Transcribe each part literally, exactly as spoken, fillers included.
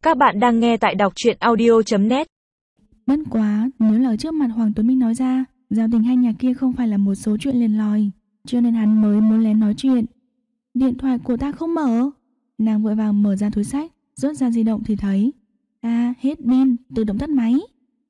Các bạn đang nghe tại đọc truyện audio chấm net. Bất quá, nếu là ở trước mặt Hoàng Tuấn Minh nói ra, giao tình hai nhà kia không phải là một số chuyện liền lòi, cho nên hắn mới muốn lén nói chuyện. Điện thoại của ta không mở. Nàng vội vàng mở ra túi sách, rút ra di động thì thấy, à, hết pin, tự động tắt máy.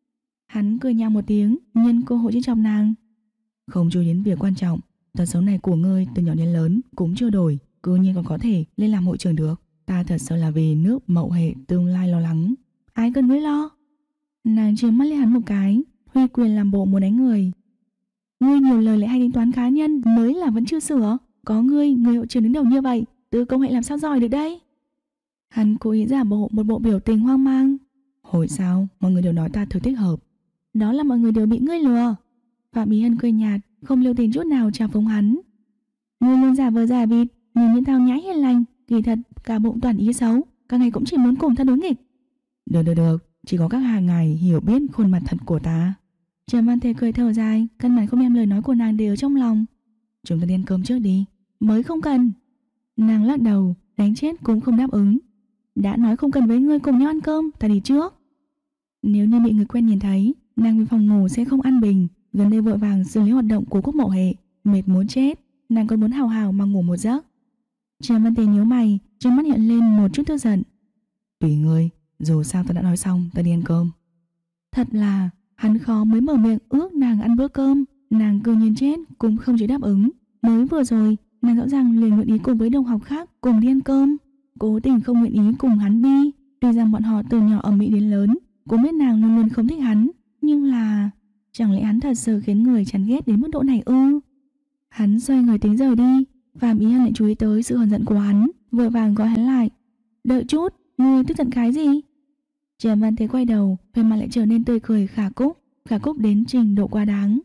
Hắn cười nhạo một tiếng, nhân cơ hội trêu chọc nàng. Không chú ý đến việc quan trọng, tật xấu này của ngươi từ nhỏ đến lớn cũng chưa đổi, cứ nhiên còn có thể lên làm hội trưởng được. Ta thật sự là vì nước Mậu Hệ tương lai lo lắng. Ai cần ngươi lo? Nàng trừng mắt lên hắn một cái, huy quyền làm bộ muốn đánh người. Ngươi nhiều lời lại hay tính toán cá nhân mới là vẫn chưa sửa. Có ngươi, người hội trưởng đứng đầu như vậy, từ công hệ làm sao giỏi được đây? Hắn cố ý giả bộ một bộ biểu tình hoang mang. Hồi sao, mọi người đều nói ta thực thích hợp. Đó là mọi người đều bị ngươi lừa. Phạm Ý Hân cười nhạt, không lưu tình chút nào chào phúng hắn. Ngươi luôn giả vờ giả vịt, nhìn những tao nhãi hiền lành, kỳ thật cả bụng toàn ý xấu, cả ngày cũng chỉ muốn cùng ta đối nghịch. Được được được, chỉ có các hàng ngài hiểu biết khuôn mặt thật của ta. Trầm Văn Thế cười thở dài, căn bản không đem lời nói của nàng để ở trong lòng. Chúng ta đi ăn cơm trước đi. Mới không cần. Nàng lắc đầu, đánh chết cũng không đáp ứng. Đã nói không cần với ngươi cùng nhau ăn cơm, ta đi trước. Nếu như bị người quen nhìn thấy, nàng về phòng ngủ sẽ không an bình. Gần đây vội vàng xử lý hoạt động của Quốc Mậu Hệ, mệt muốn chết, nàng còn muốn hào hào mà ngủ một giấc. Trầm Văn Thế nhíu mày, trong mắt hiện lên một chút tức giận. Tùy ngươi, dù sao ta đã nói xong, ta đi ăn cơm. Thật là hắn khó mới mở miệng ước nàng ăn bữa cơm, nàng cơ nhiên chết cũng không chịu đáp ứng. Mới vừa rồi, nàng rõ ràng liền nguyện ý cùng với đồng học khác cùng đi ăn cơm, cố tình không nguyện ý cùng hắn đi. Tuy rằng bọn họ từ nhỏ ở Mỹ đến lớn, cũng biết nàng luôn luôn không thích hắn, nhưng là chẳng lẽ hắn thật sự khiến người chán ghét đến mức độ này ư? Hắn xoay người tính rời đi. Phạm Ý Hân lại chú ý tới sự hờn giận của hắn, vội vàng gọi hắn lại. Đợi chút, ngươi tức giận cái gì? Trầm Văn Thế quay đầu, vẻ mặt lại trở nên tươi cười khả cúc, khả cúc đến trình độ quá đáng.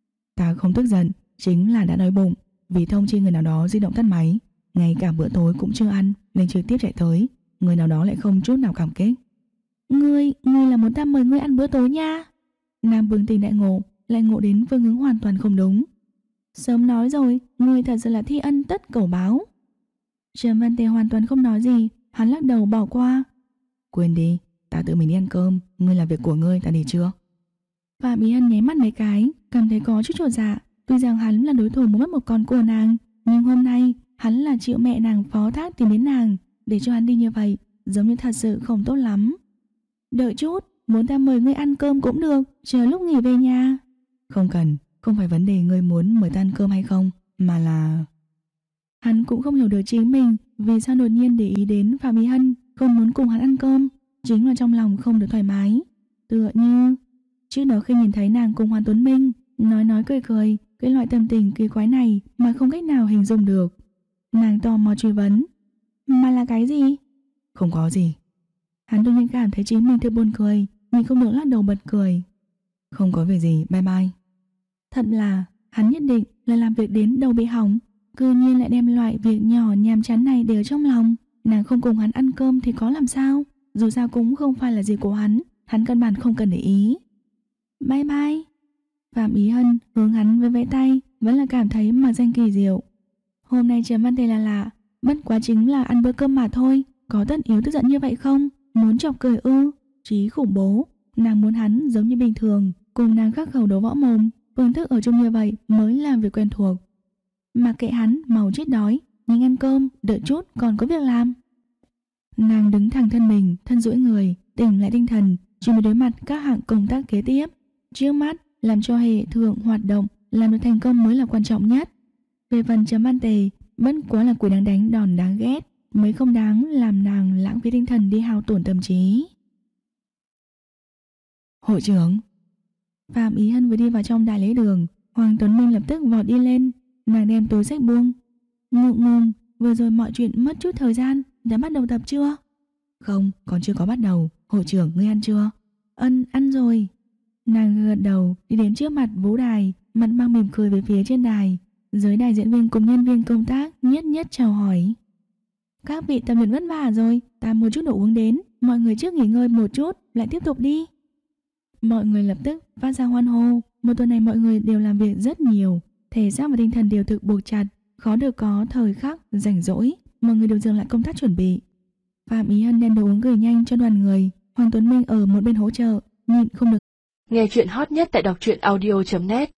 Ta không tức giận, chính là đã đói bụng, vì thông chi người nào đó di động tắt máy, ngay cả bữa tối cũng chưa ăn, nên trực tiếp chạy tới. Người nào đó lại không chút nào cảm kích. Ngươi, ngươi là muốn ta mời ngươi ăn bữa tối nha? Nam bừng tỉnh đại ngộ, lại ngộ đến phương hướng hoàn toàn không đúng. Sớm nói rồi, ngươi thật sự là thi ân tất cẩu báo. Trầm Văn Thế hoàn toàn không nói gì, hắn lắc đầu bỏ qua. Quên đi, ta tự mình đi ăn cơm, ngươi làm việc của ngươi, ta đi trước. Phạm Ý Hân nháy mắt mấy cái, cảm thấy có chút chột dạ. Tuy rằng hắn là đối thủ muốn mất một con của nàng, nhưng hôm nay hắn là chịu mẹ nàng phó thác tìm đến nàng, để cho hắn đi như vậy, giống như thật sự không tốt lắm. Đợi chút, muốn ta mời ngươi ăn cơm cũng được, chờ lúc nghỉ về nhà. Không cần, không phải vấn đề ngươi muốn mời ta ăn cơm hay không, mà là... Hắn cũng không hiểu được chính mình vì sao đột nhiên để ý đến Phạm Ý Hân không muốn cùng hắn ăn cơm, chính là trong lòng không được thoải mái. Tựa như trước đó khi nhìn thấy nàng cùng Hoàng Tuấn Minh nói nói cười cười, cái loại tâm tình kỳ quái này mà không cách nào hình dung được. Nàng tò mò truy vấn, mà là cái gì? Không có gì. Hắn đột nhiên cảm thấy chính mình thật buồn cười, nhưng không được lắc đầu bật cười. Không có việc gì, bye bye. Thật là hắn nhất định là làm việc đến đầu bị hỏng, cư nhiên lại đem loại việc nhỏ nhàm chán này để ở trong lòng. Nàng không cùng hắn ăn cơm thì có làm sao, dù sao cũng không phải là gì của hắn, hắn căn bản không cần để ý. Bye bye. Phạm Ý Hân hướng hắn với vẫy tay, vẫn là cảm thấy mà danh kỳ diệu. Hôm nay Trầm Văn Thế là lạ, bất quá chính là ăn bữa cơm mà thôi, có tất yếu tức giận như vậy không? Muốn chọc cười ư? Trí khủng bố. Nàng muốn hắn giống như bình thường, cùng nàng khắc khẩu đấu võ mồm, phương thức ở chung như vậy mới là việc quen thuộc. Mà kệ hắn, màu chết đói, nhưng ăn cơm, đợi chút còn có việc làm. Nàng đứng thẳng thân mình, thân duỗi người, tỉnh lại tinh thần, chuẩn bị đối mặt các hạng công tác kế tiếp. Trước mắt, làm cho hệ thượng hoạt động, làm được thành công mới là quan trọng nhất. Về phần Trầm Văn Tề, bất quá là quỷ đáng đánh đòn đáng ghét, mới không đáng làm nàng lãng phí tinh thần đi hao tổn tâm trí. Hội trưởng. Phạm Ý Hân vừa đi vào trong đại lễ đường, Hoàng Tuấn Minh lập tức vọt đi lên. Nàng đem túi sách buông. Ngượng ngùng, vừa rồi mọi chuyện mất chút thời gian, đã bắt đầu tập chưa? Không, còn chưa có bắt đầu. Hội trưởng, ngươi ăn chưa? Ân, ăn rồi. Nàng gật đầu, đi đến trước mặt vũ đài, mặt mang mỉm cười về phía trên đài. Dưới đài diễn viên cùng nhân viên công tác nhất nhất chào hỏi. Các vị tập luyện vất vả rồi, ta mua chút đồ uống đến, mọi người trước nghỉ ngơi một chút, lại tiếp tục đi. Mọi người lập tức phát ra hoan hô. Một tuần này mọi người đều làm việc rất nhiều, thể xác và tinh thần đều thực buộc chặt, khó được có thời khắc rảnh rỗi. Mọi người đều dừng lại công tác chuẩn bị. Phạm Ý Hân đem đồ uống gửi nhanh cho đoàn người. Hoàng Tuấn Minh ở một bên hỗ trợ, nhịn không được. Nghe chuyện hot nhất tại đọc truyện audio chấm net.